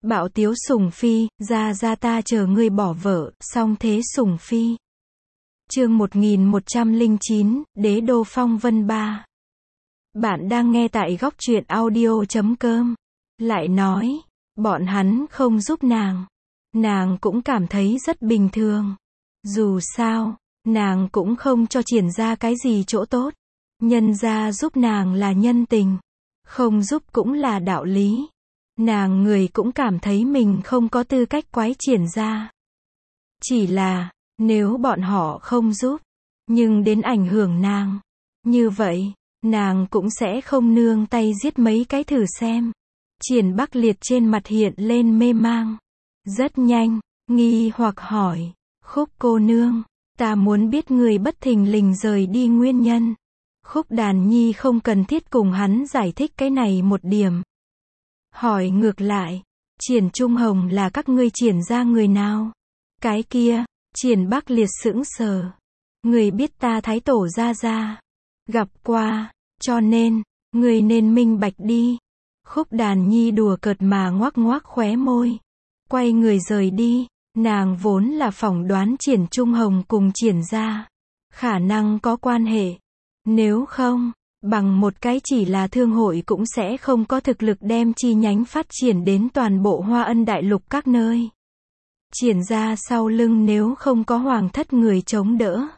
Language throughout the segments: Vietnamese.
Bạo tiếu Sùng Phi, ra ta chờ ngươi bỏ vợ, song thế Sùng Phi. Chương 1109, Đế đô phong vân 3. Bạn đang nghe tại góc truyện audio.com. Lại nói, bọn hắn không giúp nàng cũng cảm thấy rất bình thường. Dù sao, nàng cũng không cho Triển ra cái gì chỗ tốt. Nhân ra giúp nàng là nhân tình, không giúp cũng là đạo lý. Nàng người cũng cảm thấy mình không có tư cách quái Triển ra. Chỉ là, nếu bọn họ không giúp, nhưng đến ảnh hưởng nàng, như vậy, nàng cũng sẽ không nương tay giết mấy cái thử xem. Triển Bắc Liệt trên mặt hiện lên mê mang. Rất nhanh, nghi hoặc hỏi, Khúc cô nương, ta muốn biết người bất thình lình rời đi nguyên nhân. Khúc Đàn Nhi không cần thiết cùng hắn giải thích cái này một điểm. Hỏi ngược lại, Triển Trung Hồng là các ngươi Triển ra người nào? Cái kia, Triển Bắc Liệt sững sờ. Người biết ta Thái Tổ ra gặp qua, cho nên, người nên minh bạch đi. Khúc Đàn Nhi đùa cợt mà ngoác khóe môi. Quay người rời đi, nàng vốn là phỏng đoán Triển Trung Hồng cùng Triển ra khả năng có quan hệ. Nếu không, bằng một cái chỉ là thương hội cũng sẽ không có thực lực đem chi nhánh phát triển đến toàn bộ Hoa Ân Đại Lục các nơi. Triển ra sau lưng nếu không có hoàng thất người chống đỡ,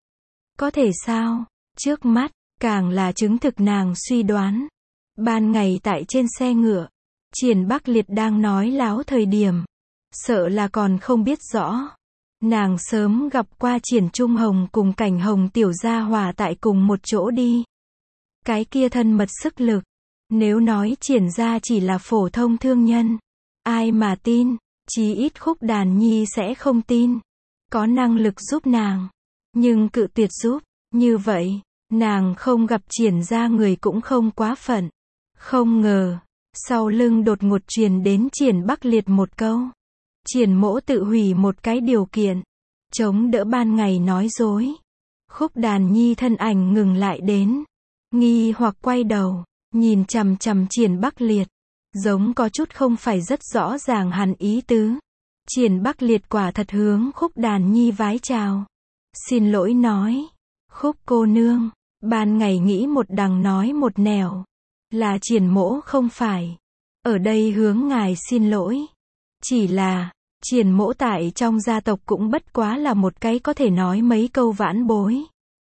có thể sao? Trước mắt, càng là chứng thực nàng suy đoán. Ban ngày tại trên xe ngựa, Triển Bắc Liệt đang nói láo thời điểm, sợ là còn không biết rõ. Nàng sớm gặp qua Triển Trung Hồng cùng Cảnh Hồng tiểu gia hòa tại cùng một chỗ đi. Cái kia thân mật sức lực, nếu nói Triển ra chỉ là phổ thông thương nhân, ai mà tin, chí ít Khúc Đàn Nhi sẽ không tin. Có năng lực giúp nàng, nhưng cự tuyệt giúp, như vậy, nàng không gặp Triển ra người cũng không quá phận. Không ngờ, sau lưng đột ngột truyền đến Triển Bắc Liệt một câu. Triển mỗ tự hủy một cái điều kiện, chống đỡ ban ngày nói dối. Khúc Đàn Nhi thân ảnh ngừng lại đến, nghi hoặc quay đầu, nhìn chằm chằm Triển Bắc Liệt, giống có chút không phải rất rõ ràng hẳn ý tứ. Triển Bắc Liệt quả thật hướng Khúc Đàn Nhi vái chào. Xin lỗi nói, Khúc cô nương, ban ngày nghĩ một đằng nói một nẻo, là Triển mỗ không phải ở đây hướng ngài xin lỗi. Chỉ là, Triển mỗ tại trong gia tộc cũng bất quá là một cái có thể nói mấy câu vãn bối.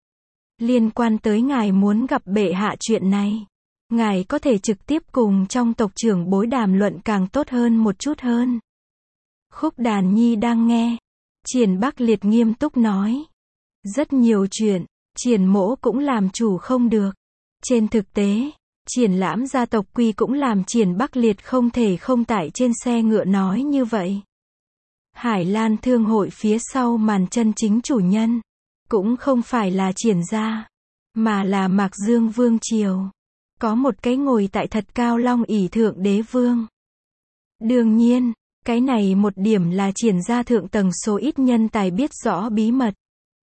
Liên quan tới ngài muốn gặp bệ hạ chuyện này, ngài có thể trực tiếp cùng trong tộc trưởng bối đàm luận càng tốt hơn một chút hơn. Khúc Đàn Nhi đang nghe, Triển Bắc Liệt nghiêm túc nói. Rất nhiều chuyện, Triển mỗ cũng làm chủ không được. Trên thực tế, triển lãm gia tộc quy cũng làm Triển Bắc Liệt không thể không tại trên xe ngựa nói như vậy. Hải Lan Thương hội phía sau màn chân chính chủ nhân, cũng không phải là Triển gia, mà là Mạc Dương Vương Triều. Có một cái ngồi tại thật cao long ỷ thượng đế vương. Đương nhiên, cái này một điểm là Triển gia thượng tầng số ít nhân tài biết rõ bí mật.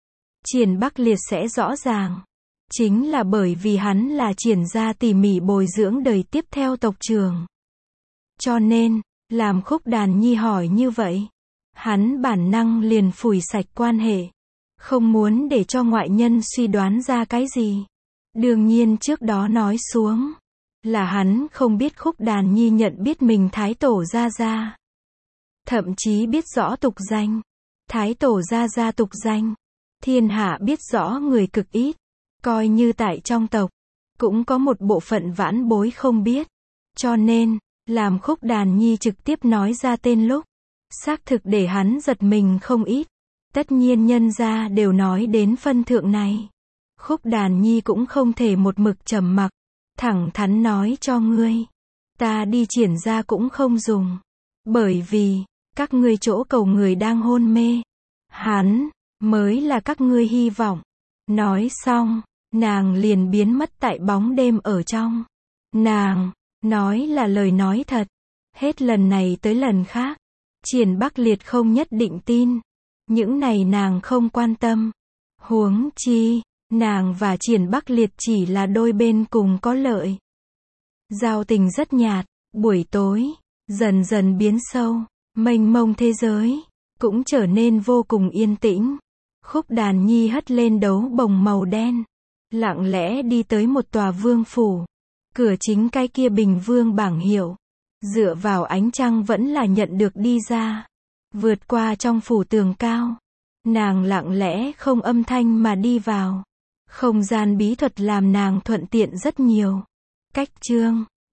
Triển Bắc Liệt sẽ rõ ràng. Chính là bởi vì hắn là Triển gia tỉ mỉ bồi dưỡng đời tiếp theo tộc trưởng. Cho nên, làm Khúc Đàn Nhi hỏi như vậy, hắn bản năng liền phủi sạch quan hệ. Không muốn để cho ngoại nhân suy đoán ra cái gì. Đương nhiên trước đó nói xuống, là hắn không biết Khúc Đàn Nhi nhận biết mình Thái Tổ ra. Thậm chí biết rõ tục danh. Thái Tổ ra tục danh. Thiên hạ biết rõ người cực ít. Coi như tại trong tộc, cũng có một bộ phận vãn bối không biết. Cho nên, làm Khúc Đàn Nhi trực tiếp nói ra tên lúc, xác thực để hắn giật mình không ít. Tất nhiên nhân gia đều nói đến phân thượng này. Khúc Đàn Nhi cũng không thể một mực trầm mặc, thẳng thắn nói cho ngươi. Ta đi Triển ra cũng không dùng. Bởi vì, các ngươi chỗ cầu người đang hôn mê. Hắn, mới là các ngươi hy vọng. Nói xong, nàng liền biến mất tại bóng đêm ở trong. Nàng, nói là lời nói thật. Hết lần này tới lần khác, Triển Bắc Liệt không nhất định tin. Những này nàng không quan tâm. Huống chi, nàng và Triển Bắc Liệt chỉ là đôi bên cùng có lợi. Giao tình rất nhạt, buổi tối, Dần dần biến sâu, mênh mông thế giới, cũng trở nên vô cùng yên tĩnh. Khúc Đàn Nhi hất lên đấu bồng màu đen, lặng lẽ đi tới một tòa vương phủ. Cửa chính cái kia bình vương bảng hiệu, dựa vào ánh trăng vẫn là nhận được đi ra. Vượt qua trong phủ tường cao, nàng lặng lẽ không âm thanh mà đi vào. Không gian bí thuật làm nàng thuận tiện rất nhiều. Cách chương